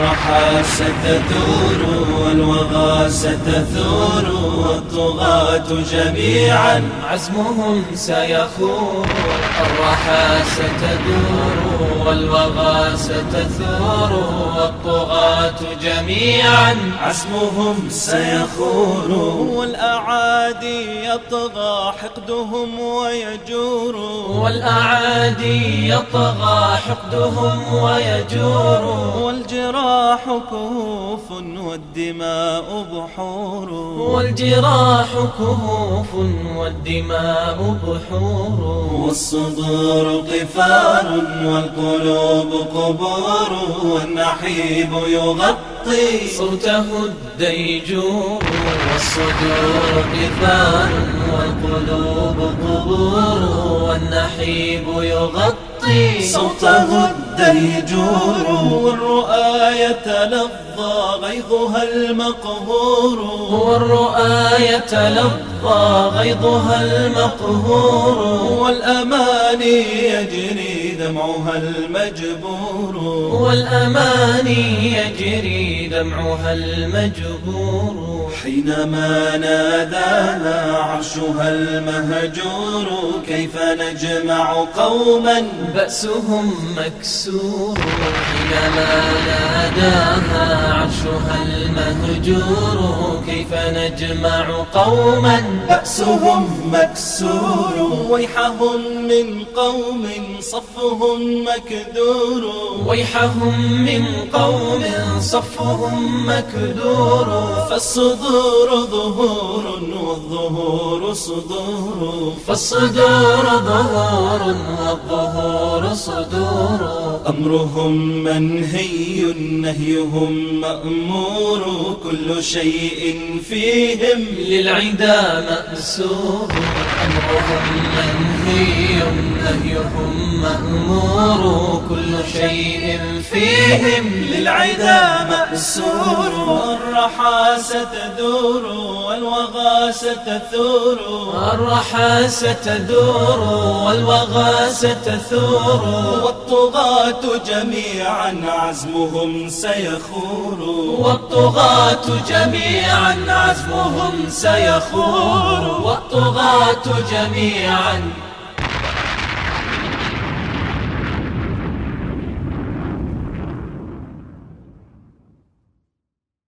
الرحى ستثور والوغى ستثور والطغاة جميعا عزمهم سيخور. الرحى ستدور والوغى ستثور والطغاة جميعا عزمهم سيخور. والأعادي يطغى حقدهم ويجور والأعادي يطغى حقدهم ويجور والجراح كهوف والدماء بحور والجراح كهوف والدماء بحور والصدور قفار والقلوب قبور والنحيب يغطي صوته الديجور. والصدور قفار والقلوب قبور والنحيب يغطي صوته الديجور. والرؤى يتلظى غيظها المقهور والرؤى يتلظى غيظها المقهور والأماني يجري دمعها المجبور والأماني يجري دمعها المجبور حينما ناداها عرشها المهجور كيف نجمع قوما بأسهم مكسور. حينما ناداها عرشها المهجور كيف نجمع قوما بأسهم مكسور. ويحهم من قوم صفهم مكدور ويحهم من قوم صفهم مكدور فالصدور ظهور والظهور صدور فالصدور ظهور والظهور صدور أمرهم منهي نهيهم مأمور كل شيء فيهم للعدا مأسور. أمرهم منهي نهيهم مأمور كل شيء فيهم للعدا مأسور. الرحى ستدور والوغى ستثور الرحى ستدور والوغى ستثور والطغاة جميعا عزمهم سيخور والطغاة جميعا عزمهم سيخور والطغاة جميعا